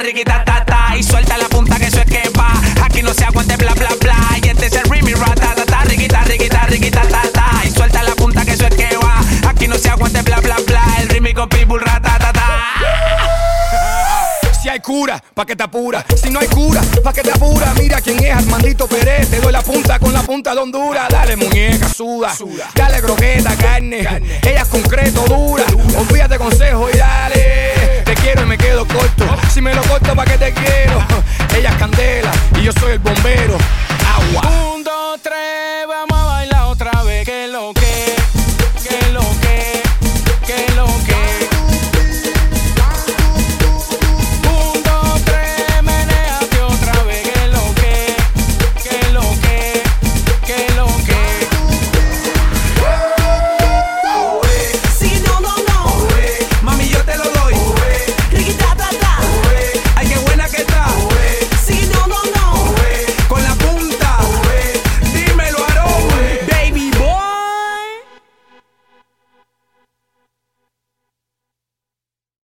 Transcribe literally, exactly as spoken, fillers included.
riqui, ta, ta, ta. Y suelta la punta que eso es que va. Aquí no se aguante, bla, bla, bla. Y este es el remix, rata, ta, ta, riqui, ta, riqui, ta, riqui, ta, ta, ta. Y suelta la punta que eso es que va. Aquí no se aguante, bla, bla, bla. El remix con Pitbull, rata, ta, ta. Si hay cura, pa' que te apura. Si no hay cura, pa' que te apura. Mira quién es Armandito Pérez. Te doy la punta con la punta de Honduras. Dale muñeca, suda, suda. Dale croqueta, carne. carne. Ella es concreto, dura. dura. Olvídate consejo y